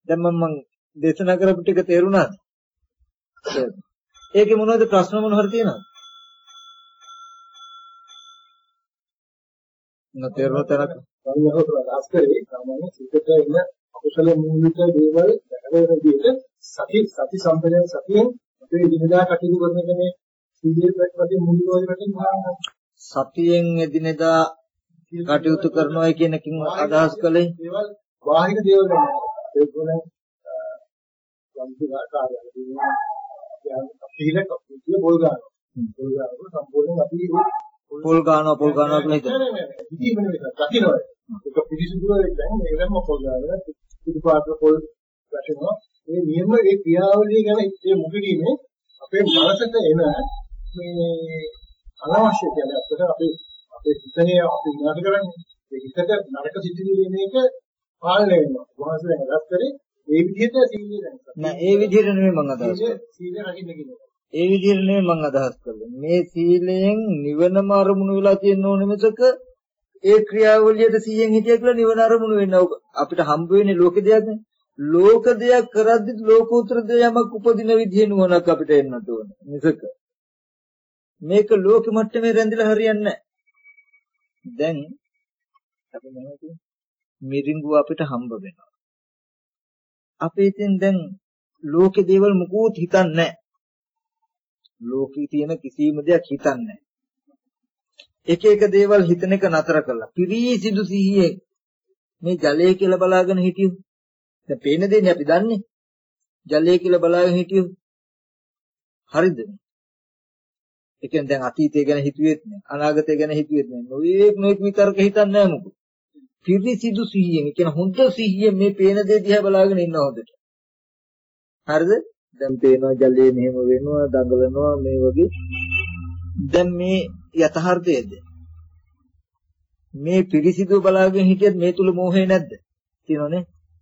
දැන් මම දේශනා කරපු ටික තේරුණාද? ඒකේ මොනවද ප්‍රශ්න මොන හරි තියෙනවද? තේරුණා තරක සංයෝග ප්‍රකාශ කරේ සාමාන්‍ය සිතට එන අකුසල මූලික දේවල් දැකගෙන විදිහට සති සම්පජාන සතියෙන් අපේ දිනදා කටයුතු කරන එක මේ සීලයේ පැත්තේ මූලික වශයෙන් සතියෙන් එදිනෙදා කටයුතු කරනවා කියන එකකින් අදහස් කළේ දේවල් බාහිර දේවල් නෙමෙයි ඒක වල සම්පූර්ණ අපිට පොල් ගන්නවා සම්පූර්ණයෙන් අපි පොල් ගන්නවා කියලා හිතනවා. ඉතින් මේක දකින්නවා. ඒක පිළිසිදුව දැන් මේකම පොල් ගන්නවා. පිළිපාත පොල් වැටෙනවා. මේ නියම ඒ ක්‍රියාවලිය ගැන ඒ මුගදීනේ අපේ මනසට එන මේ අනවශ්‍ය කියන්නේ අපිට අපේ හිතනේ අපි විනාශ කරන්නේ. ඒ හිතට නරක සිතිවිලි එන එක පාලනය වෙනවා. වහන්සේ දැන් අදහස් කරේ මේ විදිහට සීලය දැනගන්න. නෑ ඒ විදිහට නෙමෙයි මම අදහස් කරන්නේ. සීලය රකින්න කියනවා. ඒ විදිහට නෙමෙයි මම අදහස් කරන්නේ. මේ සීලයෙන් නිවනම අරමුණු වෙලා තියෙන ඕනෙ මිසක ඒ ක්‍රියාවලියට සීයෙන් හිටිය කියලා නිවන අරමුණු වෙන්නේ නැහැ. අපිට හම්බ වෙන්නේ ලෝක දෙයක් නේ. ලෝක දෙයක් කරද්දි ලෝකෝත්තර දෙයමක් උපදින විදිහේ නුවණක් අපිට එන්නට ඕන. මිසක මේක ලෝක මට්ටමේ රැඳිලා හරියන්නේ නැහැ. දැන් අපි මොනවද මිරිඟුව අපිට හම්බ වෙනවා. අපි ඉතින් දැන් ලෝකේ දේවල් මොකුත් හිතන්නේ නැහැ. ලෝකේ තියෙන කිසිම දෙයක් හිතන්නේ නැහැ. එක එක දේවල් හිතන එක නතර කළා. පිරිසිදු සිහියෙන් මේ ජලය කියලා බලාගෙන හිටියු. දැන් පේන දෙන්නේ අපි දන්නේ. ජලය කියලා බලාගෙන හිටියු. හරිද? ඒ කියන්නේ දැන් අතීතය ගැන හිතුවේත් නෑ. අනාගතය ගැන හිතුවේත් නෑ. නොඑක් විතරක හිතන්නේ නෑ මොකද? පිරිසිදු සිහියෙන්, කියන හොඳ සිහියෙන් මේ පේන දේ දිහා බලාගෙන ඉන්න හොඳට. හරිද? දැන් පේනවා ජලය මෙහෙම වෙනවා, දඟලනවා මේ වගේ. දැන් මේ යථාර්ථයේද? මේ පිරිසිදු බලාගෙන හිටියත් මේ තුල මෝහය නැද්ද? තියෙනවනේ.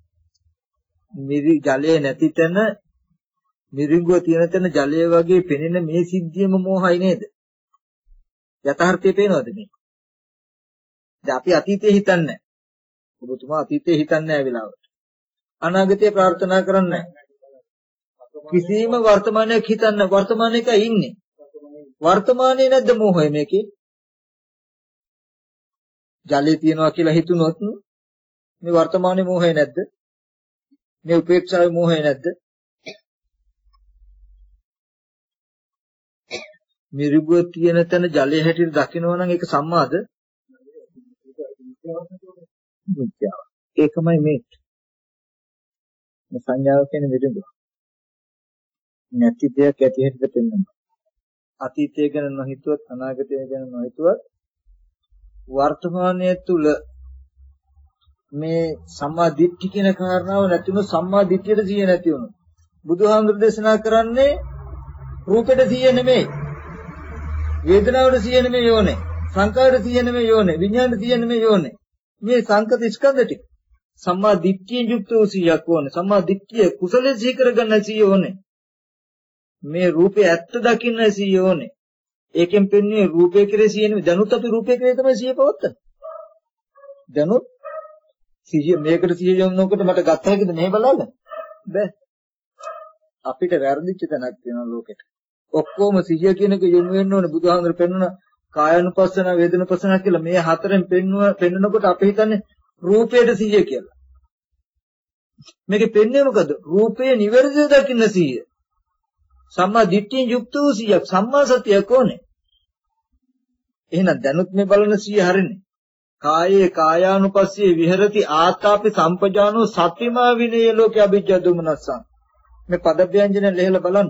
ජලය නැති තැන මිරිඟුව තියෙන තැන ජලය වගේ පෙනෙන මේ සිද්ධියම මෝහයි නේද? යථාර්ථය පේනවද මේ? දැන් අපි අතීතේ හිතන්නේ නැහැ. ඔබතුමා අතීතේ හිතන්නේ නැහැ වෙලාවට. අනාගතය ප්‍රාර්ථනා කරන්නේ නැහැ. කිසිම වර්තමානයක් හිතන්න වර්තමානයක ඉන්නේ. වර්තමානයේ නැද්ද මෝහය මේකේ? ජලය තියනවා කියලා හිතුනොත් මේ වර්තමානයේ මෝහය නැද්ද? මේ උපේක්ෂාවේ මෝහය නැද්ද? මිරිඟුව තියෙන තැන ජලය හැටියට දකිනවා නම් ඒක සම්මාද? මිත්‍යාව. ඒකමයි මේ සංඥාව කියන මිරිඟුව. නැති දෙයක් ඇති හැටියට පෙන්වනවා. අතීතය ගැන නොහිතුවත් අනාගතය ගැන නොහිතුවත් වර්තමානයේ තුල මේ සම්මා දිට්ඨි කියන කාරණාව නැතිව සම්මා දිට්ඨියට සිහිය නැති වුණා. බුදුහාමුදුරු දේශනා කරන්නේ රූපෙට සිහිය නෙමෙයි. වේදනාවට සිහිය නෙමෙයි යෝනේ. සංකාරයට සිහිය නෙමෙයි යෝනේ. විඥාණයට සිහිය නෙමෙයි යෝනේ. මේ සංකත ස්කන්ධ ටික සම්මා දිට්ඨියෙන් යුක්ත වූ සිහියක් ඕනේ. සම්මා දිට්ඨිය කුසලයේ සිහි කරගන්න සිහිය ඕනේ. මේ රූපේ ඇත්ත දකින්න සිහිය ඕනේ. ඒකෙන් පෙන්වන්නේ රූපේ කෙරේ සිහිය නෙමෙයි. දැනුත් අපි රූපේ කෙරේ තමයි සිහිය පවත්තන්නේ. දැනුත් සිහිය මේකට සිහිය යොමුනකොට මට ගත්ත හැකිද මේ බලන්න? බෑ. අපිට වැරදිච්ච තැනක් තියෙනවා ලෝකෙට. ඔක්කොම සිහිය කියන එක යොමු වෙන්න ඕනේ. බුදුහාමුදුරු පෙන්වන කායानुපස්සන, වේදනානුපස්සන කියලා මේ හතරෙන් පෙන්වනකොට අපි හිතන්නේ රූපයට සිහිය කියලා. මේකේ පෙන්වන්නේ මොකද? රූපේ නිවැරදිව දකින්න සිහිය. සම්මා දිට්ඨියෙන් යුක්ත වූ සිහියක්, සම්මා සතියක් ඕනේ. එහෙනම් දැනුත් මේ බලන සිහිය හරිනේ. කායේ කායානුපස්සේ විහෙරති ආතාපි සම්පජානෝ සතිමා විනය ලෝකේ අභිජ්ජා දුමනස්සං. මේ පද ව්‍යංජන ලෙහලා බලන්න.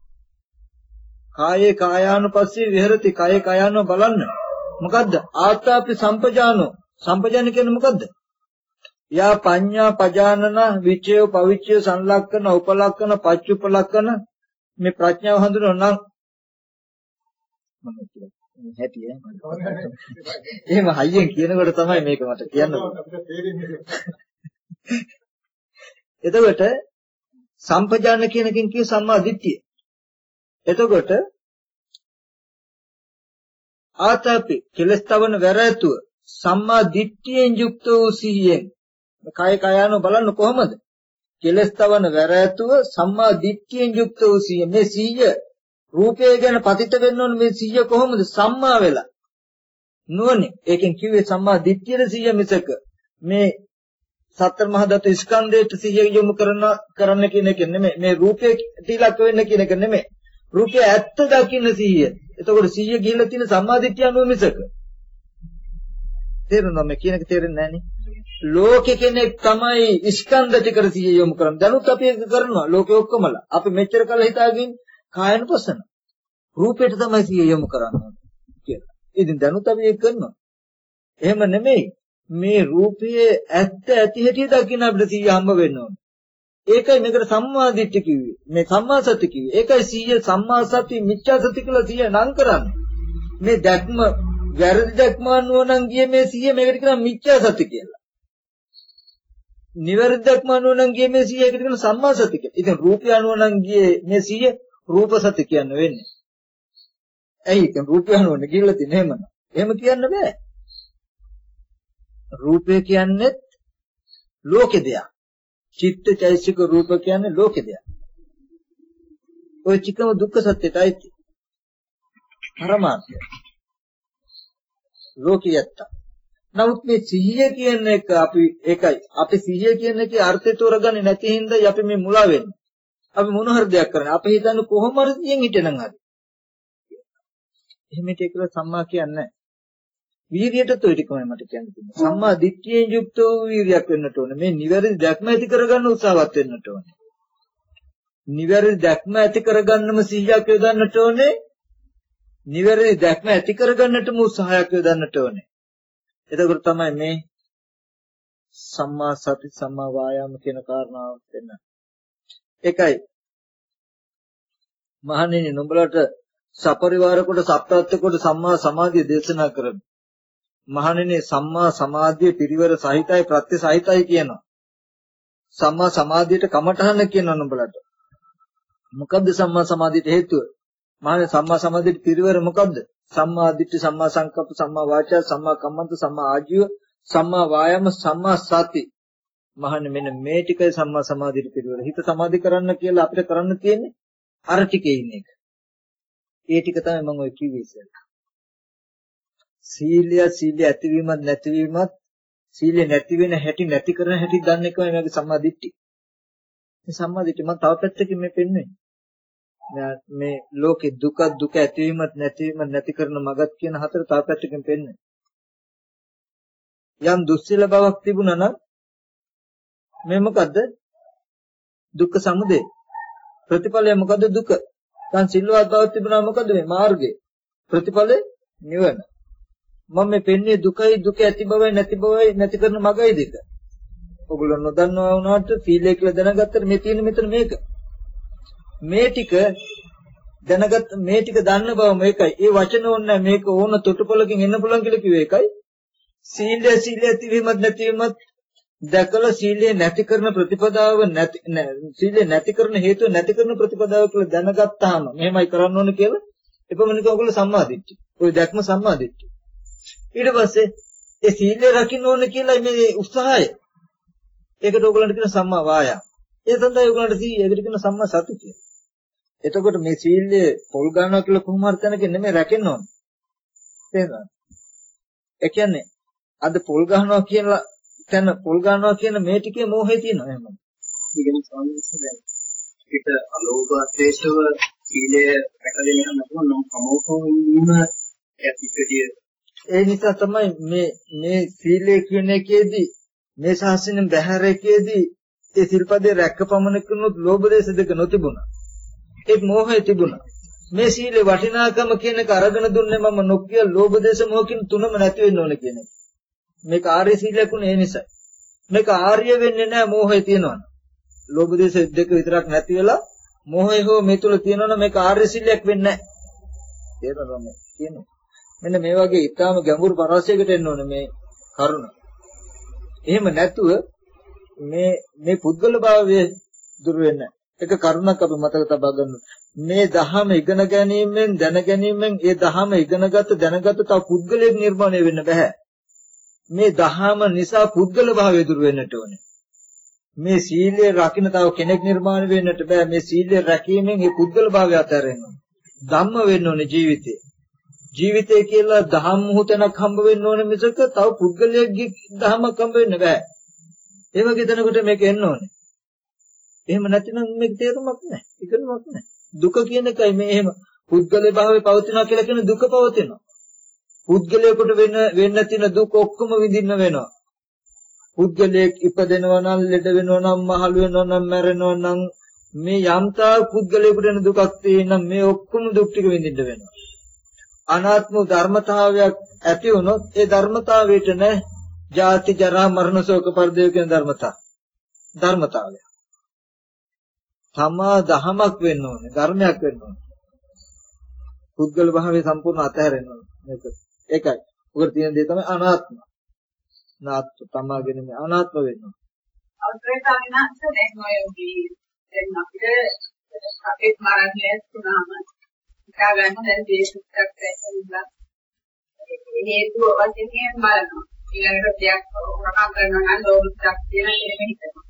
කායේ කායානුපස්සේ විහෙරති කායේ කායානෝ බලන්න. මොකද්ද? ආතාපි සම්පජානෝ. සම්පජාන කියන්නේ මොකද්ද? යා පඤ්ඤා පජානන විචය පවිච්ඡය සංලක්කන උපලක්කන පච්චුපලක්කන මේ ප්‍රඥාව හඳුනන නම් මම හැටිය එහෙම හයියෙන් කියනකොට තමයි මේක මට කියන්න එතකොට සම්පජාන කියන එකෙන් කිය සම්මා දිට්ඨිය. එතකොට ආතාපි කෙලස්තවන වැරැතුව සම්මා දිට්ඨියෙන් යුක්ත වූ සිහියෙන් කය කයano බලන්න කොහමද? කෙලස් තවන වැරැතුව සම්මා දිට්ඨියෙන් යුක්ත වූ සිහිය. මේ සිහිය රූපය ගැන පතිත වෙන්න ඕනේ. මේ සිහිය කොහොමද සම්මා වෙලා? නුවණ. ඒකෙන් කිව්වේ සම්මා දිට්ඨියේ සිහිය මිසක මේ සතර මහා ධාතු ස්කන්ධයට සිහිය යොමු කරන්න කියන එක නෙමෙයි. මේ රූපේ තිලක් වෙන්න කියන එක නෙමෙයි. රූපය ඇත්ත දකින්න සිහිය. එතකොට සිහිය ගිහිල්ලා තියෙන සම්මා දිට්ඨිය අනුව මිසක. තේරුණා මේ කියන එක තේරෙන්නේ නැහැ නේ. ලෝකේ කෙනෙක් තමයි ස්කන්ධ ටිකට සිහිය යොමු කරන්නේ. දැනුත් අපි ඒක කරනවා. ලෝකේ ඔක්කොමලා. අපි මෙච්චර කල් හිතාගෙන කායන පසන. රූපයට තමයි සිහිය යොමු කරන්නේ කියලා. ඉතින් දැනුත් අපි ඒක කරනවා. එහෙම නෙමෙයි. මේ රූපයේ ඇත්ත ඇති හැටි දකින්න අපිට සිහිය හම්බ වෙන්න ඕනේ. ඒකයි මේකට සම්මා දිට්ඨි කිව්වේ. මේ සම්මා සති කිව්වේ. ඒකයි සිහිය සම්මා සති මිච්ඡා සති කියලා සිහිය නම් කරන්නේ. මේ දැක්ම වැරදි දැක්ම අනුව නම් ගියේ මේ සිහිය මේකට කියනවා මිච්ඡා සති කියලා. නිවැරදි දැක්ම අනුව නම් ගියේ මේ සිහිය ඒකට කියනවා සම්මා සති කියලා. ඉතින් රූපය අනුව නම් ගියේ මේ සිහිය රූප සති කියන්න වෙන්නේ. ඇයි ඉතින් රූපය අනුව නේ ගිහලා තියෙන්නේ එහෙමද? එහෙම කියන්න බෑ. රූපය කියන්නේ ලෝකෙ දෙයක්. චිත්ත චෛසික රූප කියන්නේ ලෝකෙ දෙයක්. ඔය චිකම දුක්ඛ සත්‍යයයි පරමාර්ථය. ලෝකියත්ත. නමුත් මේ සිහිය කියන එක අපි සිහිය කියන එකේ අර්ථය තෝරගන්නේ නැති හින්දා අපි මේ මුලා වෙන්නේ. අපි මොන හරි දෙයක් කරන්නේ. අපි හිතන්නේ කොහොම හරි තියෙන් හිටෙනම් හරි. එහෙම කියලා සම්මා කියන්නේ නැහැ. වීර්යයටත් ඔය ටිකමයි මට කියන්න තියෙන්නේ. සම්මා දිට්ඨියෙන් යුක්ත වූ වීර්යයක් වෙන්නට ඕනේ. මේ නිවැරදි දැක්ම ඇති කරගන්න උත්සාහවත් වෙන්නට ඕනේ. නිවැරදි දැක්ම ඇති කරගන්නම සිහියක් යොදන්නට ඕනේ. නිවැරදි දැක්ම ඇති කරගන්නටම උත්සාහයක් යොදන්නට ඕනේ. එතකොට තමයි මේ සම්මා සති සම්මා වායාම කියන කාරණාව වෙන්නේ. ඒකයි මහණෙනි නුඹලට සපරිවාර කොට සත්‍යත්ව කොට සම්මා සමාධිය දේශනා කරමි. මහණෙනි සම්මා සමාධිය පිරිවර සහිතයි ප්‍රත්‍ය සහිතයි කියනවා. සම්මා සමාධියට කමඨහන කියනවා නුඹලට. මොකද්ද සම්මා සමාධියට හේතුව? මහණෙනි සම්මා සමාධියට පිරිවර මොකද්ද? සම්මා දිට්ඨි සම්මා සංකප්ප සම්මා වාචා සම්මා කම්මන්ත සම්මා ආජීව සම්මා වායාම සම්මා සති. මහණෙනි මෙන්න මේ ටිකයි සම්මා සමාධියට පිරිවර. හිත සමාධි කරන්න කියලා අපිට කරන්න තියෙන්නේ අර ටිකේ ඉන්න එක. ඒ ටික තමයි මම ඔය කිව්වේ ඉස්සෙල්ලා. සීලය ඇතිවීමත් නැතිවීමත් සීලය නැති වෙන හැටි නැති කරන හැටි දන්න එකමයි මගේ සම්මා දිට්ඨිය. මේ සම්මා දිට්ඨිය මම තව පැත්තකින් මේ පෙන්වන්නේ. මේ ලෝකේ දුක ඇතිවීමත් නැතිවීමත් නැති කරන මගත් කියන හතර තව පැත්තකින් පෙන්වන්නේ. යම් දුස්සීල බවක් තිබුණා නම් මේ මොකද්ද? දුක්ඛ සමුදය. ප්‍රතිඵලය මොකද්ද? දුක. දැන් සිල්වත් බවක් තිබුණා මොකද්ද? මේ මාර්ගය. ප්‍රතිඵලය නිවන. මම මේ පෙන්නේ දුකයි දුක ඇති බවයි නැති කරන මගයි දෙක. ඔගොල්ලෝ නොදන්නවා වුණාට සීලය කියලා දැනගත්තට මේ තියෙන මෙතන මේක. මේ ටික දැනගත්ත මේ ටික දන්න බව මේකයි. ඒ වචන ඕනේ මේක ඕන තොටුපළකින් එන්න පුළුවන් කියලා කිව්වේ ඒකයි. සීලය ඇතිවීමත් නැතිවීමත් දැකලා සීලය නැති කරන ප්‍රතිපදාව සීලය නැති කරන හේතුව නැති කරන ප්‍රතිපදාව කියලා දැනගත්තාම මෙහෙමයි කරන්න ඕනේ කියලා එපමණක ඔයගොල්ලෝ සම්මාදිට්ඨිය. ඔය දැක්ම සම්මාදිට්ඨිය. ඊට පස්සේ ඒ සීලය රකින්න ඕනේ කියලා මේ උත්සාහය. ඒකට ඔයගොල්ලන්ට කියන සම්මා වායාම. ඒ සඳහා ඔයගොල්ලන්ට ඒකට කියන සම්මා සති කියලා. එතකොට මේ සීලය පොල් ගන්නවා කියලා කොහොම හරි තැනකින් නෙමෙයි රැකෙන්න ඕනේ. තේරුණාද? ඒ කියන්නේ අද පොල් ගන්නවා කියලා තැන පොල් ගන්නවා කියන මේ ටිකේ මෝහය තියෙනවා එහෙම. ඒ කියන්නේ සාමාන්‍යයෙන් පිට අලෝභ ද්වේෂව සීලය රැකගෙන යන නම් සමෝහවීම ඇතිකතිය. ඒ නිසා තමයි මේ සීලය කියන එකේදී මේ ශාසනයෙන් බැහැර එකේදී ඒ සිල්පදේ රැකපමණකනොත් ලෝභ දේශ දෙක නොතිබුණා. ඒ මෝහය තිබුණා. මේ සීලේ වටිනාකම කියන එක අරගෙන දුන්නේ මම නොකිය ලෝභ දේශ මොහකින් තුනම නැති වෙන්න ඕන කියන එක. මේක ආර්ය සීලයක් උනේ ඒ නිසා. මේක ආර්ය වෙන්නේ නැහැ මෝහය තියෙනවනේ. ලෝභ දේශ දෙක විතරක් නැති වෙලා මෝහය හෝ මේ තුල තියෙනවනේ මේක ආර්ය සීලයක් වෙන්නේ නැහැ. තේරෙනවද කියන්නේ? මෙන්න මේ වගේ ඊටාම ගැඹුරු පරාසයකට එන්න ඕනේ මේ කරුණ. එහෙම නැතුව මේ පුද්ගල භාවය දුර වෙන්නේ. එක කරුණක් අපි මතක තබා ගන්න. මේ ධහම ඉගෙන ගැනීමෙන් දැන ගැනීමෙන් ඒ ධහම ඉගෙනගත දැනගත තව පුද්ගලයෙක් නිර්මාණය වෙන්න බෑ. මේ ධහම නිසා පුද්ගල භාවය දුර වෙන්නට ඕනේ. මේ සීලය රකින්න තව කෙනෙක් නිර්මාණය වෙන්නට බෑ. මේ සීලය රැකීමෙන් මේ පුද්ගල භාවය අතහැරෙන්න ඕනේ. ධම්ම වෙන්න ඕනේ ජීවිතේ. ජීවිතය කියලා දහම් මොහොතක් හම්බ වෙන්න ඕනේ මිසක තව පුද්ගලයෙක්ගේ දහමක් හම්බ වෙන්න බෑ. ඒ වගේ දෙනකොට මේක එන්න ඕනේ. එහෙම නැතිනම් මේක තේරුමක් නැහැ. ඉගෙනුමක් නැහැ. දුක කියන එකයි මේ එහෙම පුද්ගලයේ භාවයේ පවතිනවා කියලා කියන දුක පවතිනවා. පුද්ගලයෙකුට වෙන්න තියෙන දුක ඔක්කොම විඳින්න වෙනවා. පුද්ගලයෙක් ඉපදෙනවා නම් ලෙඩ වෙනවා නම් මහලු වෙනවා නම් මැරෙනවා නම් මේ යම්තා පුද්ගලයෙකුට වෙන දුකක් තියෙනම් මේ ඔක්කොම දුක් ටික විඳින්න වෙනවා. අනාත්ම ධර්මතාවයක් ඇති වුණොත් ඒ ධර්මතාවයට නෑ ජාති ජරා මරණ ශෝක පරිදේව කියන ධර්මතාවය. තමා දහමක් වෙන්න ඕනේ, ධර්මයක් වෙන්න ඕනේ. පුද්ගල භාවයේ සම්පූර්ණ අතහැරෙන්න ඕනේ. ඒකයි. උකට තියෙන දේ තමයි අනාත්ම. නාත්ම තමාගෙන මේ අනාත්ම වෙන්න ඕනේ. අවශ්‍යතාවයන්ස දැන් ඔයදී දැන් අපිට මරණය තුනම හිතා ගන්න දැන් දේශුක්ක් ඇතුළත් හේතුව වශයෙන් බලනවා. ඊළඟට දෙයක් රකම් කරනවා නම් ලෝභයක් කියන එක හිතනවා.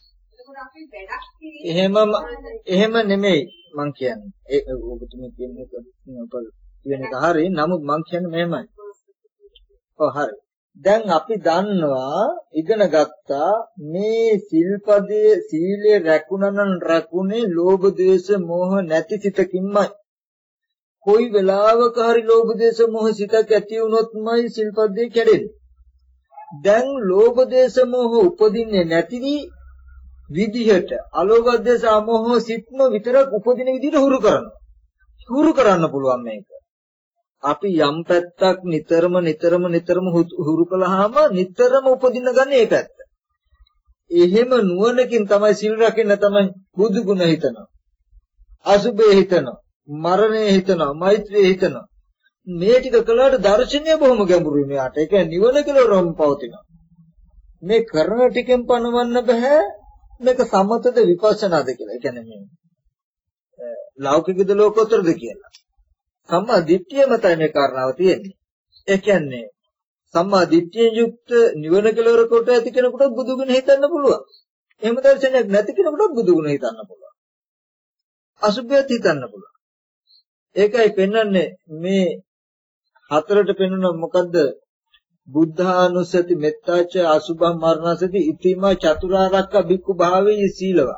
එහෙම නෙමෙයි මං කියන්නේ. ඒක ඔබතුමී කියන එක කියන එක හරි. නමුත් මං කියන්නේ මෙහෙමයි. ඔව් හරි. දැන් අපි දන්නවා ඉගෙන ගත්තා මේ සිල්පදයේ සීලය රැකුණේ ලෝභ ද්වේෂ මෝහ නැති සිතකින්මයි. කොයි වෙලාවක හරි ලෝභ ද්වේෂ මෝහ සිතක් ඇති වුණොත්මයි සිල්පදේ කැඩෙන්නේ. දැන් ලෝභ ද්වේෂ මෝහ උපදින්නේ නැති විදිහට අලෝභ ද්වේෂ මෝහ සිත්ම විතරක් උපදින විදිහට හුරු කරනවා. හුරු කරන්න පුළුවන් මේක. අපි යම් පැත්තක් නිතරම හුරු කළාම නිතරම උපදින්න ගන්න ඒ පැත්ත. එහෙම නුවණකින් තමයි සිල් රකින්න තමයි බුදු ගුණ හිතනවා. අසුභේ හිතනවා. මරණය හිතනවා. මෛත්‍රිය හිතනවා. මේ ටික කළාට දර්ශනය බොහොම ගැඹුරුයි මෙයාට. ඒක නිවන කෙලවරම පවතිනවා. මේ කරන ටිකෙන් පණවන්න බෑ මේක සමතද විපස්සනාද කියලා. ඒ කියන්නේ මේ ලෞකිකද ලෝකෝත්තරද කියලා. සම්මා දිට්ඨිය මතයි මේ කාරණාව තියෙන්නේ. ඒ කියන්නේ සම්මා දිට්ඨියෙන් යුක්ත නිවන කෙලවර කොට ඇති කෙනෙකුට බුදුගුණ හිතන්න පුළුවන්. එහෙම දර්ශනයක් නැති කෙනෙකුට බුදුගුණ හිතන්න පුළුවන්. අසුභයත් හිතන්න පුළුවන්. ඒකයි පෙන්වන්නේ මේ හතරට පෙන්වන මොකද්ද? බුද්ධානුස්සති මෙත්තාච අසුභං මරණසති ඉතිමා චතුරාර්යක බික්ඛු භාවයේ සීලවා.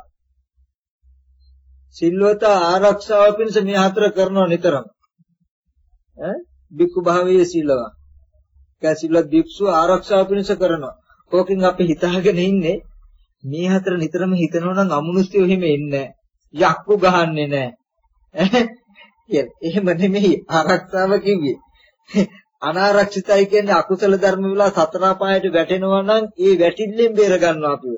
සිල්වත ආරක්ෂාව පිණිස මේ හතර කරනවා නිතරම. බික්ඛු භාවයේ සීලවා. කැසිලත් භික්ෂුව ආරක්ෂාව පිණිස කරනවා. ඕකෙන් අපි හිතාගෙන ඉන්නේ මේ හතර නිතරම හිතනවා නම් අමනුෂ්‍යව එහෙම එන්නේ නැහැ. යක්කු ගහන්නේ නැහැ. එහෙම නෙමෙයි ආරක්ෂාව කිව්වේ. අනාරක්ෂිතයි කියන්නේ අකුසල ධර්ම විලා සතර පායට වැටෙනවා නම් ඒ වැටිල්ලෙන් බේර ගන්නවා අපිව.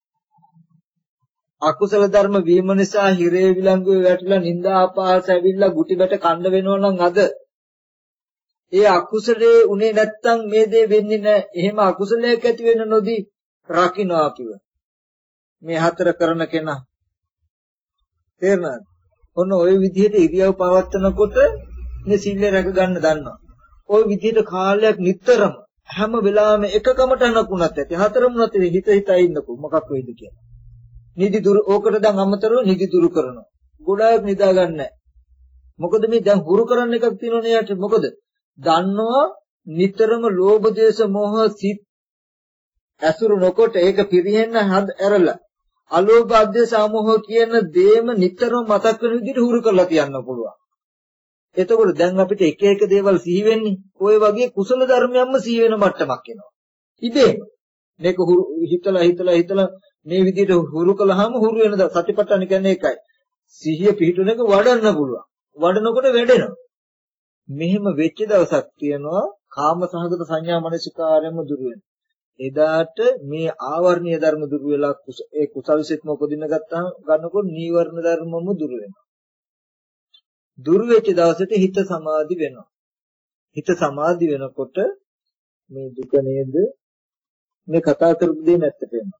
අකුසල ධර්ම වීම නිසා හිරේ විලංගුවේ වැටිලා නිന്ദා අපහාස ඇවිල්ලා ගුටි බැට කණ්ඩ වෙනවා නම් අද ඒ අකුසලේ උනේ නැත්තම් මේ දේ වෙන්නේ නැහැ. එහෙම අකුසලයක් ඇති වෙන්න නොදී රකින්නවා අපිව. මේ හතර කරන කෙනා තේරෙනවද? ඔන්න ওই විදිහට ඉරියව් පවත්නකොට මේ සීලය රැක ගන්න දන්නවා. ওই විදිහට කාලයක් නිතරම හැම වෙලාවෙම එකකමට නකුණත් ඇති. හතරම නැති හිත ඉන්නකෝ මොකක් වෙයිද කියලා. නිදි දුරු ඕකට දැන් අමතරව නිදි දුරු කරනවා. ගොඩාක් නිදා ගන්නෑ. මොකද මේ දැන් හුරු කරන්න එකක් තියෙනවනේ යට. මොකද දන්නවා නිතරම ලෝභ දේශ මොහ සිත් ඇසුරු නොකොට ඒක පිරිහෙන්න ඇරලා අලෝභ අධ්‍යාස මොහ කියන දේම නිතරම මතක් වෙන විදිහට හුරු කරලා තියන්න පුළුවන්. එතකොට දැන් අපිට එක එක දේවල් සිහි වෙන්නේ ඔය වගේ කුසල ධර්මයන්ම සිහි වෙන මට්ටමක් එනවා. ඉබේම මේක හිතලා මේ විදිහට හුරු කළාම හුරු වෙන සතිපට්ඨාන කියන්නේ ඒකයි. සිහිය පිහිටුන එක වඩන්න පුළුවන්. වඩනකොට වැඩෙනවා. මෙහෙම වෙච්ච දවසක් තියෙනවා කාම සහගත සංඥා මනසිකාරයම දුර වෙනවා. එදාට මේ ආවර්ණීය ධර්ම දුර වෙලා ඒ කුසල් සිත්ම උපදින්න ගන්නකොට නීවරණ ධර්මම දුර වෙනවා. දුර වෙච්ච දවසට හිත සමාධි වෙනවා. හිත සමාධි වෙනකොට මේ දුක නේද මේ කතා කරපු දේ නැත්තට වෙනවා.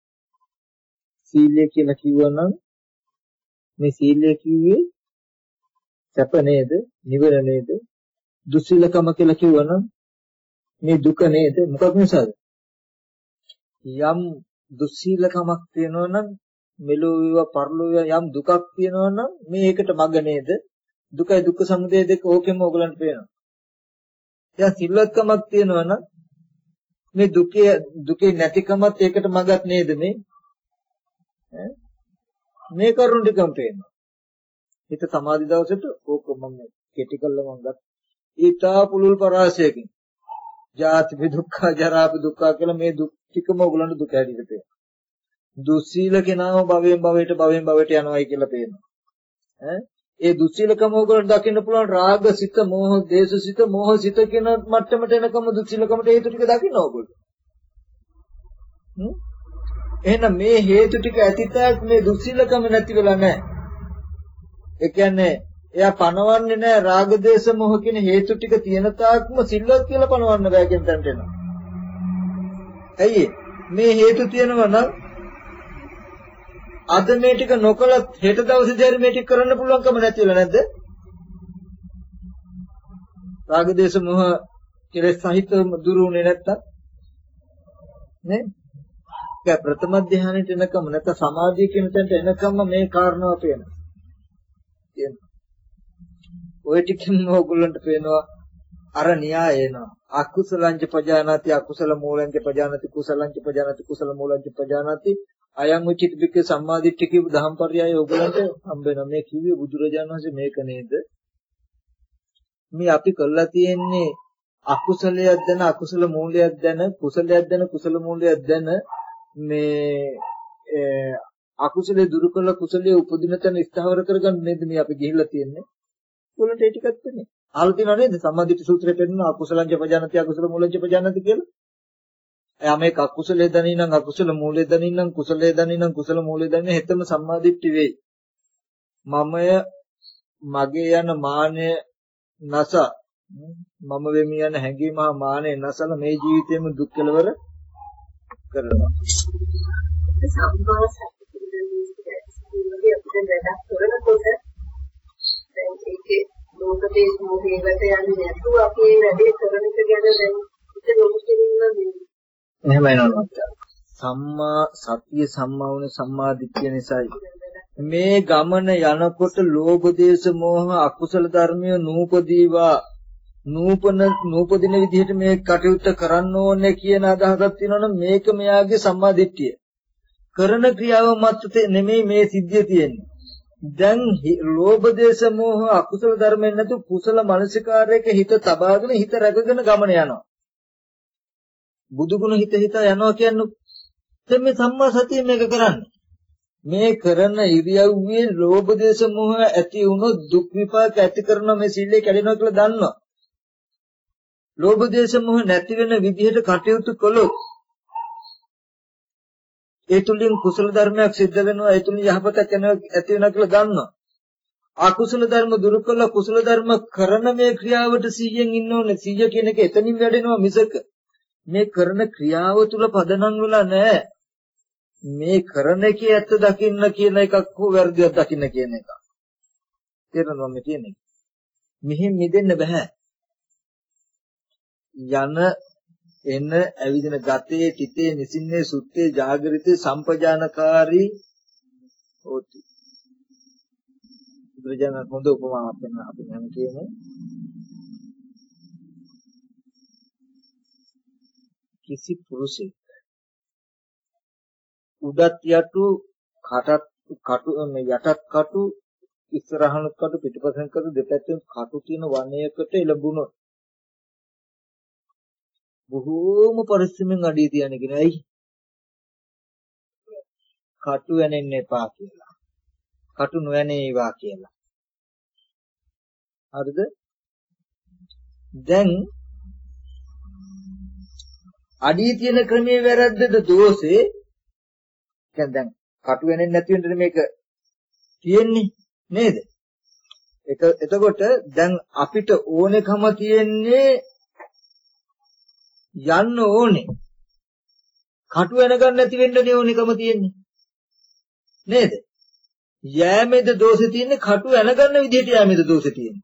සීලය කියලා කිව්වනම් මේ සීලය කිව්වේ සැප නේද? නිවන නේද? දුස්සීලකම කියලා කිව්වනම් මේ දුක නේද? මොකක් නිසාද? යම් දුස්සීලකමක් තියෙනවා නම් මෙලෝ වේවා පරලෝ වේවා යම් දුකක් තියෙනවා නම් මේකට මග නේද? දුකයි දුක්ඛ සමුදය දෙක ඕකෙම ඕගලන්ට පේනවා. එයා සිල්වත්කමක් තියෙනවා නම් මේ දුකේ නැතිකමත් ඒකට මගක් නේද මේ? මේ කරුණ ටිකම පේනවා. හිත සමාධි දවසට ඕක මම කෙටි කළා මම ගත්තා. ඊතා පුලුල් පරාසයකින් ජාති දුක්ඛ ජරා දුක්ඛ කියලා මේ දුක් ටිකම ඕගලන්ට දුක හැටියට පේනවා. දුස්සීල කෙනාම භවයෙන් භවයට යනවායි කියලා පේනවා. ඒ දුස්සීලකම ඕගලන්ට දකින්න පුළුවන් රාග සිත, මෝහ, දේශ සිත, මෝහ සිත කියන මට්ටමට එනකම දුස්සීලකමට හේතු ටික දකින්න ඕගොල්ලෝ. එහෙනම් මේ හේතු ටික ඇතිතාක් මේ දුස්සීලකම නැති වෙලා නැහැ. ඒ කියන්නේ එයා පණවන්නේ නැහැ රාග දේශ මොහ කියන හේතු ටික තියෙන තාක්ම සිල්වත් කියලා පණවන්න බෑ කියන තැනට එනවා. ඇයි මේ හේතු තියෙනවා නම් අද මේ ටික නොකලත් හෙට දවසේදී මේ ටික කරන්න පුළුවන්කම නැතිවලා නැද්ද? රාග දේශ මොහ කෙලෙස් සහිත දුරුුනේ නැත්තම් නේ? ඒක ප්‍රථම ධ්‍යානෙට එනකම නැත්නම් සමාධිය කියන තැනට එනකම මේ කාරණාව පේනවා. ඔය ටිකම ඕගොල්ලන්ට පේනවා අර න්‍යාය එනවා. අකුසලංච පජානාති අකුසල මූලංච පජානාති කුසලංච පජානාති කුසල මූලංච පජානාති අයං උචිතබික සම්මාදිට්ඨිය කියපු දහම්පර්යය ඕගොල්ලන්ට හම්බ වෙනවා. මේ කිව්වේ බුදුරජාණන් වහන්සේ මේක නේද? මේ අපි කරලා තියෙන්නේ අකුසලයක් දැන අකුසල මූලයක් දැන කුසලයක් දැන කුසල මූලයක් දැන මේ අකුසලේ දුරු කළ කුසලයේ උපදින තැන ස්ථාවර කරගන්න නේද මේ අපි ගිහිල්ලා තියෙන්නේ. උගලන්ට ඒ ටිකක් තියෙන්නේ. අහලා තියෙනව නේද? සම්මාදිට සූත්‍රයේ පෙන්නන අකුසලං ජපජානති අකුසල මූලං ජපජානති කියලා. එයා මේක අකුසලයේ දනින්නම් අකුසල මූලයේ දනින්නම් කුසලයේ දනින්නම් කුසල මූලයේ දනින්න හෙතම සම්මාදිට්ඨි වෙයි. මමය මගේ යන මානය නැස මම වෙමි යන හැඟීම හා මානය නැසල මේ ජීවිතේම දුක් කෙලවර කරනවා. සම්මා සතිපට්ඨානයේ අපිට වැඩක් කරනකොට දැන් ඒකේ ලෝකයේ මොහේකට යන්නේ නැතුව අපි මේ වැඩේ කරන එක ගැන දැන් ඉතින් ලෝකෙකින් එහෙමයි නෝනත්. සම්මා සතිය සම්මා වුණ සම්මා දිට්ඨිය නිසායි මේ ගමන යනකොට ලෝභ දේශ මොහ අකුසල ධර්මය නූපදීවා නූපදින විදිහට මේ කටයුත්ත කරන්න ඕනේ කියන අදහසක් තියෙනවනම් මේක මෙයාගේ සම්මා දිට්ඨිය. කරන ක්‍රියාව මත නෙමෙයි මේ සිද්ධිය තියෙන්නේ. දැන් ලෝභ දේශ මොහ අකුසල ධර්මෙන් නැතු කුසල මානසිකාරයක හිත තබාගෙන හිත රැකගෙන ගමන යනවා. බුදුගුණ හිත යනවා කියන්නේ දැන් මේ සම්මා සතිය මේක කරන්නේ. මේ කරන ඉරියව්වේ ලෝභ දේශ මොහ ඇති වුණොත් දුක් විපාක ඇති කරන මේ සීලය කැඩෙනවා කියලා දන්නවා. ලෝභ දේශ මොහ නැති වෙන විදිහට කටයුතු කළොත් ඒ තුලින් කුසල ධර්මයක් සිද්ධ වෙනවා. ඒ තුලින් යහපතක් ඇති වෙනවා කියලා දන්නවා. අකුසල ධර්ම දුරු කළා කුසල ධර්ම කරන මේ ක්‍රියාවට 100න් ඉන්න ඕනේ. 100 කියන එක එතනින් වැඩෙනවා මිසක මේ කරන ක්‍රියාව තුල පදනම් වෙලා නැහැ. මේ කරන එකේ ඇත්ත දකින්න කියන එකක් හෝ වැරදියක් දකින්න කියන එක. තේරෙනවද මේ කියන්නේ? මෙහෙම මිදෙන්න බෑ. යන එන ඇවිදින ගතේ තිතේ නිසින්නේ සුත්තේ ජාගරිතේ සම්පජානකාරී හොති. බුදුරජාණන් හොඳ උපමාවක් දෙන්න අපි නම් කියමු. කිසි පුරුෂෙක් උඩත් යටු කටු මේ යටත් කටු ඉස්සරහනුත් කටු පිටපස්සෙන් කටු දෙපැත්තෙන් කටු තියෙන වනයකට එළඹුණොත් බොහෝම පරිස්සමෙන් අඩිය තියන්නේ කියන ඇයි? කටු වෙනෙන්න එපා කියලා. කටු නොයනේවා කියලා. හරිද? දැන් අඩිය තියෙන ක්‍රමයේ වැරද්දද දෝෂේ? දැන් කටු වෙනෙන්නේ නැති වෙන්න මේක තියෙන්නේ නේද? එතකොට දැන් අපිට ඕනෙකම තියෙන්නේ යන්න ඕනේ. කටු වෙන ගන්න නැති වෙන්නනේ ඕනෙකම තියෙන්නේ. නේද? යෑමේද දෝෂේ තියෙන්නේ කටු වෙන ගන්න විදිහට යෑමේද දෝෂේ තියෙන්නේ.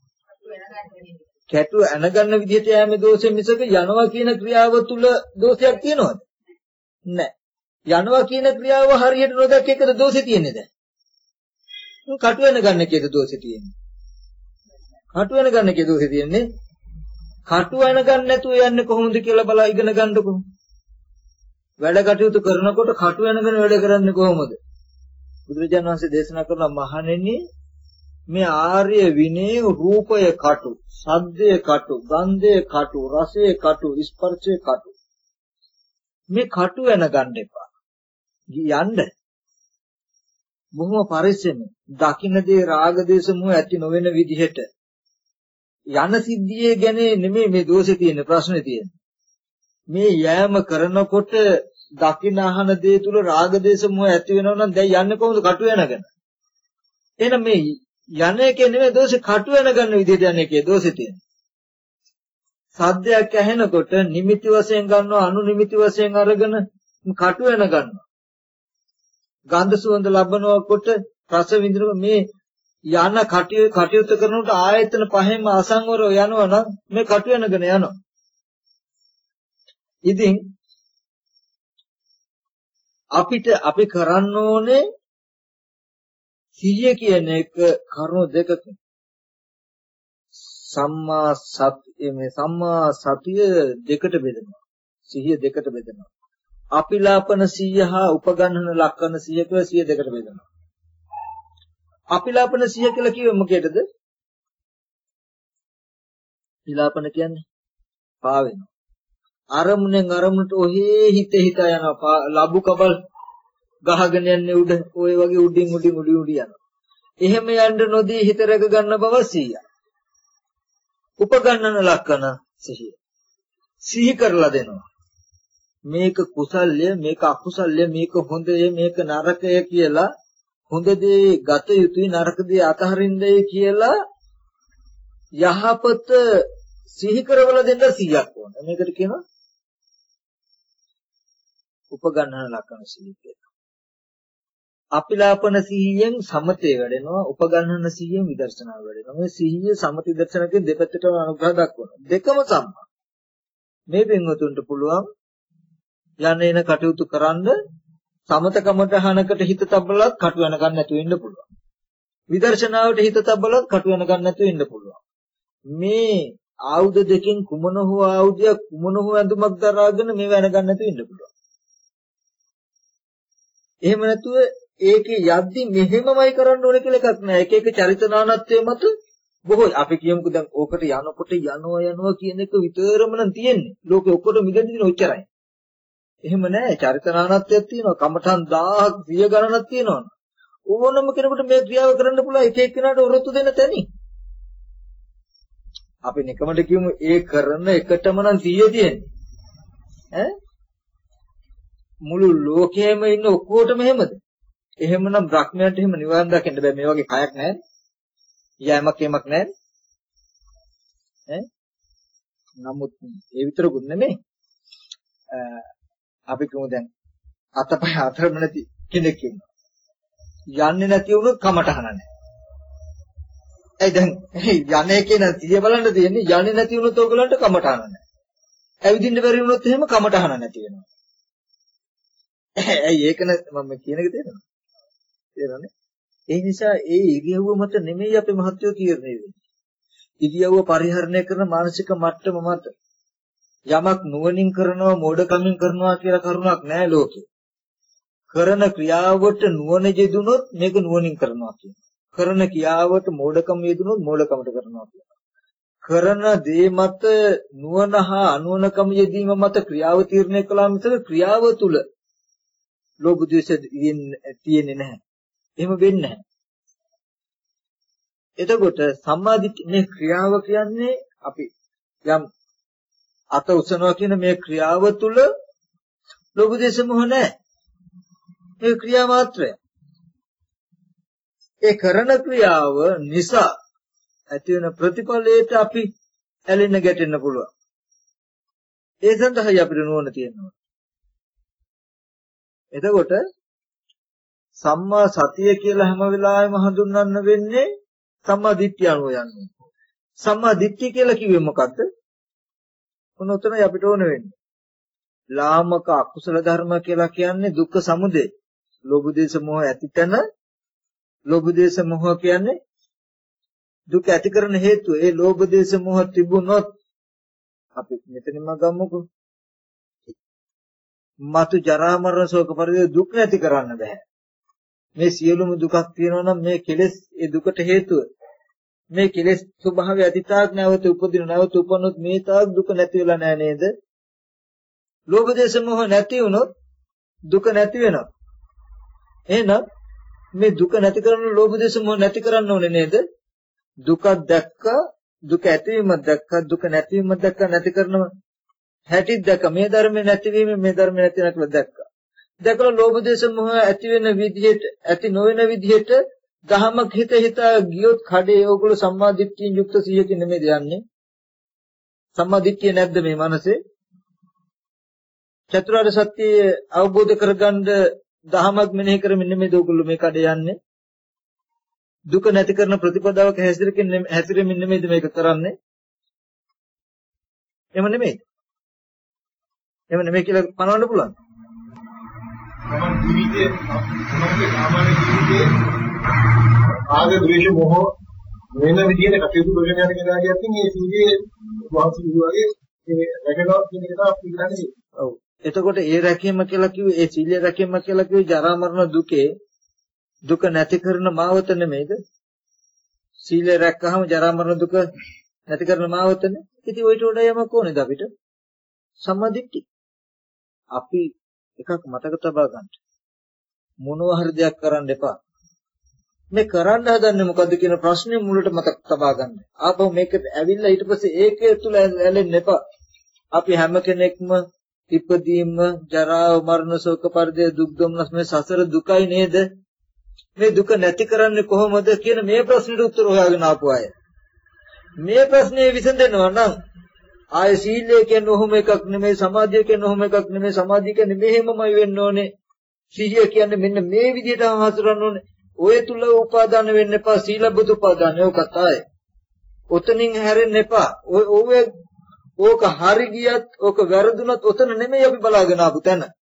කටු වෙන ගන්න විදිහට යෑමේ දෝෂෙ මිසක යනවා කියන ක්‍රියාව තුල දෝෂයක් තියෙනවද? නැහැ. යනවා කියන ක්‍රියාව හරියට නොදැක්ක එකද දෝෂේ තියෙන්නේ දැන්. කටු වෙන ගන්න එකේද දෝෂේ තියෙන්නේ. කටු වෙන ගන්න එකේ දෝෂේ තියෙන්නේ. කටු වෙන ගන්න නැතුව යන්නේ කොහොමද කියලා බලා ඉගෙන ගන්නකො. වැඩ කටයුතු කරනකොට කටු වෙනගෙන වැඩ කරන්නේ කොහොමද? බුදුරජාණන් වහන්සේ දේශනා කරන මහණෙනි මේ ආර්ය විනය රූපය කටු, ශබ්දය කටු, ගන්ධය කටු, රසය කටු, ස්පර්ශය කටු. මේ කටු වෙන ගන්න එපා. යන්න බොහොම පරිස්සමෙන් දකින්න දේ රාග දේශ මොහ ඇති නොවන විදිහට යන සිද්ධියේ ගැන නෙමෙයි මේ දෝෂේ තියෙන ප්‍රශ්නේ තියෙන්නේ. මේ යෑම කරනකොට දකින්න අහන දේ තුල රාග දේශ මොහ ඇති වෙනවා නම් දැන් යන්නේ කොහොමද කටු වෙනගෙන? එහෙනම් මේ යන එකේ නෙමෙයි දෝෂේ කටු වෙන ගන්න විදිහට යන එකේ දෝෂේ තියෙන්නේ. සද්දයක් ඇහෙනකොට නිමිති වශයෙන් ගන්නවා අනු නිමිති වශයෙන් අරගෙන කටු වෙන ගන්නවා. ගන්ධ සුවඳ ලබනකොට රස විඳින මේ යන කටයුතු කරනකොට ආයතන පහෙන්ම අසංවරව යනවා නම් මේ කටු වෙනගෙන යනවා. ඉතින් අපි කරන්න ඕනේ සිහිය කියන එක කරුණු දෙකකින්. සම්මා සතිය දෙකට බෙදෙනවා. සිහිය දෙකට බෙදෙනවා. අපිලාපන සිහිය හා උපගන්හන ලක්කන සිහිය කියලා සිහිය දෙකට බෙදෙනවා. අපිලාපන සිහිය කියලා කිව්වෙ මොකේදද? පිලාපන කියන්නේ පාවෙනවා. අරමුණෙන් අරමුණට ඔහේ හිත යනවා. ලබු කබල් ගහගෙන යන්නේ උඩ ඔය වගේ උඩින් යනවා. එහෙම යන්න නොදී හිත රැක ගන්න බව සිහිය. උපගන්නන ලක්කන සිහිය. සිහි කරලා දෙනවා. මේක කුසල්ය, මේක අකුසල්ය, මේක හොඳය, මේක නරකය කියලා හොඳ දේ ගත යුතුයි, නරක දේ අතහරින්නයි කියලා යහපත සිහි කරවල දෙන්න 100ක් ඕන. මේකට කියනවා උපගන්නන ලක්කන සිහිය කියලා. අපිලාපන සිහියෙන් සමතේ වැඩෙනවා, උපගන්නන සිහියෙන් විදර්ශනා වැඩෙනවා. මේ සිහිය සමති දර්ශන කියන දෙපැත්තටම අනුග්‍රහ දක්වනවා. දෙකම සම්මා. මේ පින්වතුන්ට පුළුවන් යන්නේන කටයුතු කරන්න සමතකමටහනකට හිත තබලත් කටු වෙන ගන්න නැතුව ඉන්න පුළුවන්. විදර්ශනාවට හිත තබලත් කටු වෙන ගන්න නැතුව ඉන්න පුළුවන්. මේ ආයුධ දෙකෙන් කුමන හෝ ආයුධයක් කුමන හෝ ඇඳුමක් දරාගෙන මේ වෙන ගන්න නැතුව ඉන්න පුළුවන්. එහෙම නැතුව ඒකේ යද්දි මෙහෙමමයි කරන්න ඕනේ කියලා එකක් නෑ. එක එක චරිත නානත්වයේ මත බොහෝ අපි කියමුකෝ දැන් ඕකට යනකොට යනවා කියන එක විතරම නම් තියෙන්නේ. ලෝකෙ ඔක්කොට මිදෙන්න ඔච්චරයි. එහෙම නෑ. චරිත නානත්වයක් තියෙනවා. කමඨන් 1000ක් 100 ගණනක් තියෙනවා. ඕනම කෙනෙකුට මේ ක්‍රියාව කරන්න පුළුවන් එක එක්කෙනාට ඔරොත්තු දෙන්න තැනි. අපි නිකමට කියමු ඒ කරන එකටම නම් 100 තියෙන්නේ. මුළු ලෝකෙම ඉන්න ඔක්කොටම එහෙමද? එහෙමනම් බ්‍රහ්මයන්ට එහෙම නිවන් දකින්න බෑ. මේ වගේ කයක් නැහැ. යෑමක් එමක් නැහැ. නමුත් ඒ විතරකුත් නෙමෙයි. අපි කියමු දැන් අතපය අතරම නැති කෙනෙක් ඉන්නවා. යන්නේ නැති වුණොත් කමටහන නැහැ. දැන් යන්නේ කියන 100 බලන්න තියෙන්නේ යන්නේ නැති වුණොත් ඕගලන්ට කමටහන නැහැ. ඇවිදින්න බැරි වුණොත් එහෙම කමටහන නැති වෙනවා. ඇයි ඒකන මම කියන එක තේරෙනවද? තේරෙන්නේ? ඒ නිසා ඒ ඉරියව්ව මත නෙමෙයි අපේ මහත්වෝ තීරණය වෙන්නේ. ඉරියව්ව පරිහරණය කරන මානසික මට්ටම මත යමක් නුවණින් කරනවා මෝඩකමින් කරනවා කියලා කරුණක් නැහැ ලෝකේ. කරන ක්‍රියාවට නුවණ යෙදුනොත් මේක නුවණින් කරනවා කියනවා. කරන ක්‍රියාවට මෝඩකම යෙදුනොත් මෝඩකමට කරනවා කියනවා. කරන දේ මත නුවණ හා අනුවණකම යෙදීම මත ක්‍රියාව තීරණය කළා මිසක ක්‍රියාව තුල ලෝභ ද්වේෂ තියෙන්නේ නැහැ. එහෙම වෙන්නේ නැහැ. එතකොට සම්මාදිට්ඨිය මේ ක්‍රියාව කියන්නේ අපි යම් අත උසනවා කියන මේ ක්‍රියාව තුල ලෝභ ද්වේෂ මොහ නැහැ. මේ ක්‍රියා මාත්‍රය. ඒ කරන ක්‍රියාව නිසා ඇති වෙන ප්‍රතිඵලයට අපි ඇලෙන්න ගැටෙන්න පුළුවන්. ඒ සඳහායි අපිට නුවණ තියෙනවා. එතකොට සම්මා සතිය කියලා හැම වෙලාවෙම හඳුන්වන්න වෙන්නේ සම්මා දිට්ඨිය අනුව යන්නේ. සම්මා දිට්ඨිය කියලා කිව්වේ මොකද්ද? මොන උතරයි අපිට ඕන වෙන්නේ. ලාමක අකුසල ධර්ම කියලා කියන්නේ දුක්ඛ සමුදය. ලෝභ දේශ මොහ ඇති තැන ලෝභ දේශ මොහ කියන්නේ දුක ඇති කරන හේතුව. ඒ ලෝභ දේශ මොහ තිබුණොත් අපි මෙතනම ගමුකෝ. මතු ජරා මරණ ශෝක පරිදේ දුක් නැති කරන්න බෑ. මේ සියලුම දුකක් තියෙනවා නම් මේ කෙලෙස් ඒ දුකට හේතුව. මේ කෙලෙස් ස්වභාවය අතීතාක් නැවත උපදින නැවත උපනොත් මේ තාක් දුක නැති වෙලා නෑ නේද? ලෝභ දේශ මොහ නැති වුණොත් දුක නැති වෙනවා. එහෙනම් මේ දුක නැති කරන ලෝභ දේශ මොහ නැති කරන්න ඕනේ නේද? දුක දැක්ක දුක ඇතිවීම දැක්ක දුක නැතිවීම දැක්ක නැති කරනවා. හැටි දැක්ක මේ ධර්මයේ නැතිවීම මේ ධර්මයේ නැති වෙන කියලා දැක්ක. දැකලා ලෝභ දේශ මොහ ඇති වෙන විදිහට ඇති නොවන විදිහට දහමක් හිත ගියොත් කඩේ ඕගොල්ලෝ සම්මාදිට්ඨියෙන් යුක්ත 100කින් නෙමෙයි යන්නේ. සම්මාදිට්ඨිය නැද්ද මේ මනසේ? චතුරාර්ය සත්‍ය අවබෝධ කරගන්න දහමක් මෙනෙහි කරමින් නෙමෙයි ඕගොල්ලෝ මේ කඩේ යන්නේ. දුක නැති කරන ප්‍රතිපදාවක හැසිරෙමින් නෙමෙයිද මේක කරන්නේ? එහෙම නෙමෙයි. එහෙම නෙමෙයි කියලා පනවන්න පුළුවන්. සමන් ජීවිතයේ මොකද සාමාන්‍ය ජීවිතයේ ආග ද්වේෂ මොහ වෙන විදිහට කටයුතු කරගෙන යන කෙනා කියද්දී මේ සීලයේ වහන්සේ වගේ මේ රැකගන්න කියන එක තමයි අපි කියන්නේ. ඔව්. එතකොට ඒ රැකීම කියලා කිව්වේ ඒ සීලය රැකීම කියලා කිව්වේ ජරා මරණ දුකේ දුක නැති කරන මාවත නෙමෙයිද? සීලය රැක්කහම ජරා මරණ දුක නැති කරන මාවතනේ. ඉතින් ඔයිට වඩා යමක් ඕනේද අපිට? සම්මාදිට්ඨි. අපි එකක් මතක තබා ගන්න. මොනවා හරි දෙයක් කරන්න එපා. මේ කරන්න හදන්නේ මොකද්ද කියන ප්‍රශ්නේ මුලට මතක තබා ගන්න. ආපහු මේකට ඇවිල්ලා ඊට පස්සේ ඒකේ තුල ඇලෙන්න එපා. අපි හැම කෙනෙක්ම ඉපදීම, ජරා, මරණ, ශෝක, පරිදේ, දුක්, දුම්නස් මේ සසර දුකයි නේද? මේ දුක නැති කරන්නේ කොහොමද කියන මේ ප්‍රශ්නෙට උත්තර හොයාගෙන ආපු අය. මේ ප්‍රශ්නේ විසඳනවා නම් ආය සීලය කියන්නේ ඔහොම එකක් නෙමෙයි, සමාධිය කියන්නේ ඔහොම එකක් නෙමෙයි, සමාධිය කියන්නේ මෙහෙමමයි වෙන්න ඕනේ. සිහිය කියන්නේ මෙන්න මේ විදිහටම හසුරන්න ඕනේ. ඔය තුල උපාදාන වෙන්න එපා. සීලබ්බත උපාදාන ඕකත් ආයේ. ඔතනින් හැරෙන්න එපා. ඕක හරි ගියත් ඕක වැරදුනත් ඔතන නෙමෙයි අපි බලාගෙන ආපු තැන.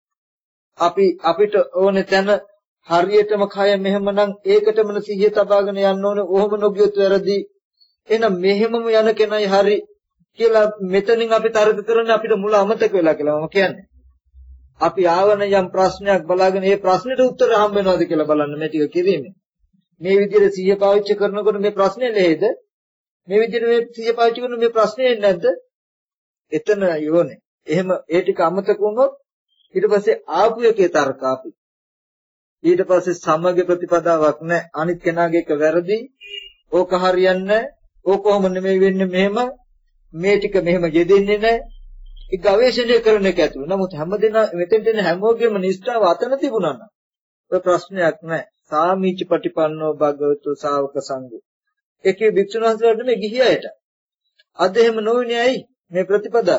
අපිට ඕනේ තැන හරියටම කය මෙහෙමනම් ඒකටම සිහිය තබාගෙන යන්න ඕනේ. ඔහොම නොගියොත් වැරදි. එහෙනම් මෙහෙමම යන කෙනයි හරි කියලා මෙතනින් අපි තර්ක කරන්නේ අපිට මුල අමතක වෙලා කියලා මම කියන්නේ. අපි ආවන යම් ප්‍රශ්නයක් බලාගෙන ඒ ප්‍රශ්නෙට උත්තර හම්බ වෙනවද කියලා බලන්න මේ ටික කිරීමෙන්. මේ විදිහට සිහිය පාවිච්චි කරනකොට මේ ප්‍රශ්නේ ලෙහෙද? මේ විදිහට මේ සිහිය පාවිච්චි කරන මේ ප්‍රශ්නේ එන්නේ නැද්ද? එතන යෝනේ. එහෙම ඒ ටික අමතක වුණොත් ඊට පස්සේ ආපු එකේ තර්ක අපි. ඊට පස්සේ සමග ප්‍රතිපදාවක් නැහැ. අනිත් කෙනාගේ එක වැරදි. ඕක හරියන්නේ නැහැ. ඕක කොහොම නෙමෙයි වෙන්නේ මෙහෙම. මේ ටික මෙහෙම යෙදෙන්නේ නැහැ. ඒ ගවේෂණය කරන එක ඇතුළේ. නමුත් හැමදෙනා මෙතෙන්ට එන හැමෝගෙම නිෂ්ඨාව අතන තිබුණා නම් ඔය ප්‍රශ්නයක් නැහැ. සාමීච පටිපන්නෝ භගවතු ශාවක සංඝෝ. ඒකේ භික්ෂුන් වහන්සේලාට නෙමෙයි ගිහි අයට. අද එහෙම නොවුනේ ඇයි? මේ ප්‍රතිපදාව.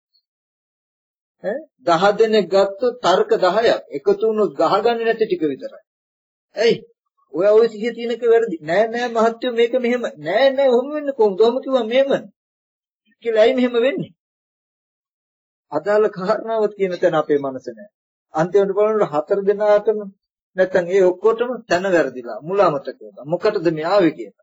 10 දෙනෙක් ගත්තොත් තර්ක 10ක් එකතු වුණොත් ගහගන්නේ නැති ටික විතරයි. ඇයි? ඔය සිහිය තියෙනක වැරදි. නෑ මහත්තයෝ මේක මෙහෙම. නෑ ඔහොම වෙන්නේ කොහොමද? ඔහොම කිව්වා මෙහෙම. කියලා ඇයි මෙහෙම වෙන්නේ? අදාළ කාරණාවක් කියන තැන අපේ මනස නෑ. අන්තිමට බලනකොට 4 දෙනාටම නැත්තම් ඒ ඔක්කොටම තැන වැරදිලා මුල අමතක වෙනවා. මොකටද මේ ආවේ කියලා.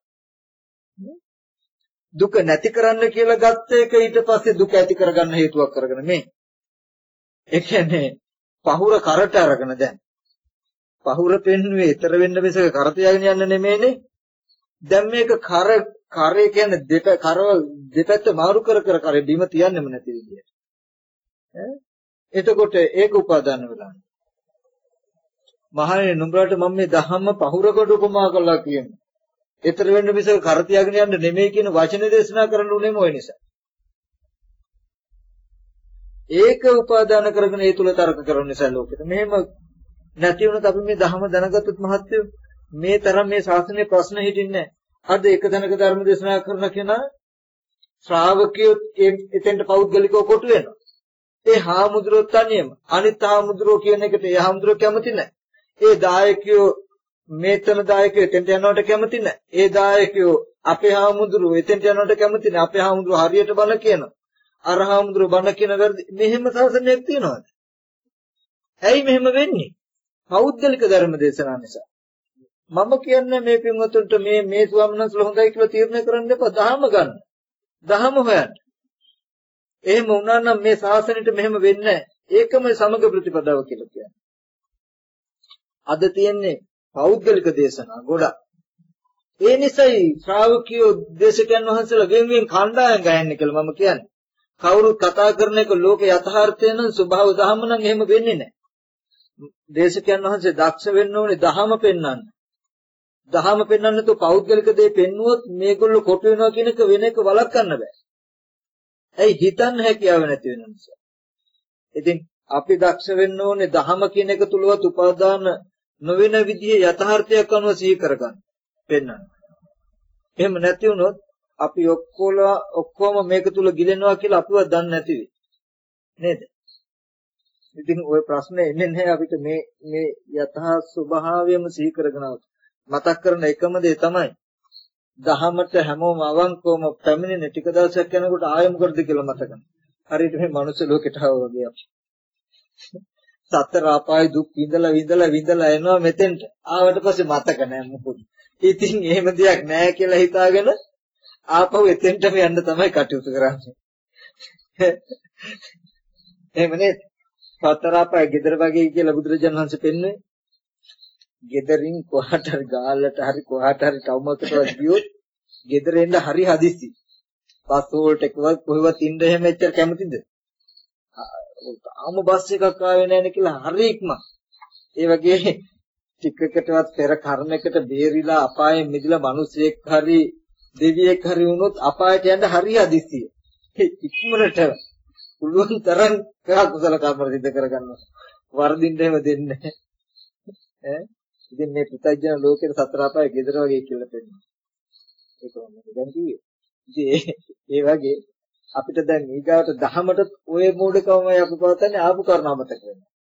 දුක නැති කරන්න කියලා ගත්ත එක ඊට පස්සේ දුක ඇති කරගන්න හේතුවක් කරගෙන මේ. ඒ කියන්නේ පහුර කරට අරගෙන දැන්. පහුර පෙන්නුවේ ඊතර වෙන්න බෙසක කර තියාගෙන යන්න නෙමෙයිනේ. දැන් මේක කරේ කියන්නේ දෙපැත්ත මාරු කර කරේ බිම තියන්නෙම නැති විදියට. එතකොට ඒක උපාදාන වෙලා. මහණෙනි නුඹලාට මම මේ ධම්ම පහුරකට උපමා කළා කියන්නේ. ඊතර වෙන්න බෙසක කර තියාගෙන යන්න නෙමෙයි කියන වචනේ දේශනා කරන්න උනේම ওই නිසා. ඒක උපාදාන කරගෙන ඒ තුල තර්ක කරන නිසා ලෝකෙට. මෙහෙම නැති වුණත් අපි මේ ධර්ම දැනගත්තොත් මහත්යෝ මේ තරම් මේ ශාස්ත්‍රයේ ප්‍රශ්න හිටින්නේ නැහැ. අද එක තැනක ධර්ම දේශනා කරන කෙනා ශ්‍රාවකයෝ එතෙන්ට පෞද්ගලිකව කොටු වෙනවා. ඒ හාමුදුරුවෝ තනියම අනිත් හාමුදුරුවෝ කියන එකට ඒ හාමුදුරුවෝ කැමති නැහැ. ඒ දායකයෝ මේතන දායකයෝ එතෙන්ට යනවට කැමති නැහැ. ඒ දායකයෝ අපේ හාමුදුරුවෝ එතෙන්ට යනවට කැමති නැහැ. අපේ හාමුදුරුවෝ හරියට බල කියනවා. අරහාමුදුර බණ කියන වැරදි මෙහෙම සාසනයක් තියනවාද? ඇයි මෙහෙම වෙන්නේ? පෞද්ගලික ධර්ම දේශනා නිසා. මම කියන්නේ මේ පින්වතුන්ට මේ ස්වාමීන් වහන්සේලා හොඳයි කියලා තීරණය කරන්න එපා. දහම ගන්න. දහම හොයන්න. එහෙම වුණා නම් මේ ශාසනයට මෙහෙම වෙන්නේ නැහැ. ඒකම සමග ප්‍රතිපදාව කියලා කියන්නේ. අද තියෙන්නේ පෞද්ගලික දේශනා ගොඩක්. ඒ නිසායි ශ්‍රාවකයෝ දේශකයන් වහන්සේලා වෙන කණ්ඩායම් ගහන්නේ කියලා මම කියන්නේ. කවුරුත් කතා කරන එක ලෝක යථාර්ථය නම් ස්වභාව දහම නම් එහෙම වෙන්නේ නැහැ. දේශකයන් වහන්සේ දක්ෂ වෙන්න ඕනේ දහම පෙන්වන්න. දහම පෙන්වන්න તો පෞද්ගලික දේ පෙන්නුවොත් මේගොල්ලෝ කොට වෙනවා කියන එක වෙන එක වළක්වන්න බෑ. ඇයි හිතන්න හැකියාව නැති වෙන නිසා. ඉතින් අපි දක්ෂ වෙන්න ඕනේ දහම කියන එක තුලවත් උපාදාන නොවන විදිහේ යථාර්ථයක් අනුව සිහි කරගන්න. පෙන්වන්න. එහෙම නැති වුණොත් අපි ඔක්කොම මේක තුල ගිලෙනවා කියලා අපිවත් දන්නේ නැති වෙයි. නේද? ඉතින් ওই ප්‍රශ්නේ එන්නේ නැහැ අපිට මේ යථා ස්වභාවයම සිහි කරගෙන මතක් කරන එකම දේ තමයි දහමට හැමෝම අවංකවම පැමිණෙන ටික දවසක් යනකොට ආයෙ මොකද කියලා මතක නැහැ. හරියට මේ මනුස්ස ලෝකෙට ආවා වගේ අපි. සතර අපාය දුක් විඳලා එනවා මෙතෙන්ට. ආවට පස්සේ මතක නැහැ මොකද. ඉතින් එහෙම දෙයක් නැහැ කියලා හිතාගෙන ආපහු එතෙන්ටම යන්න තමයි කටයුතු කරන්නේ. එහෙම නේද? සතර අපාය gedara වගේ කියලා බුදුරජාණන් වහන්සේ පෙන්වන්නේ. ගෙදරින් කොහාට හරි ගාල්ලට හරි කොහාට හරි ටවුමකටවත් ගියොත් ගෙදර එන්න හරි හදිස්සි. බස් වලට එකවත් කොහෙවත් ඉන්න එහෙම එච්චර කැමතිද? ආම බස් එකක් ආවේ නැහැ කියලා හරි ඉක්ම. ඒ වගේ ටිකකටවත් පෙර කර්මයකට බේරිලා අපායෙන් මිදලා මිනිසෙක් හරි දෙවියෙක් හරි වුණොත් අපායට යන්න හරි හදිස්සිය. ඉක්මනට පුළුවන් තරම් කුසල කර්ම සිද්ධ කරගන්නවා. වර්ධින්න එහෙම දෙන්නේ නැහැ. ඉතින් මේ පුතඥ ලෝකේ සතර අපාය gedara වගේ කියලා පෙන්නනවා. ඒක මොකද දැන් කිව්වේ? ඉතින් ඒ වගේ අපිට දැන් ඊගාවට දහමට ඔය මූලිකවමයි අපි පවත්න්නේ ආපු කරුණ අමතක වෙනවා.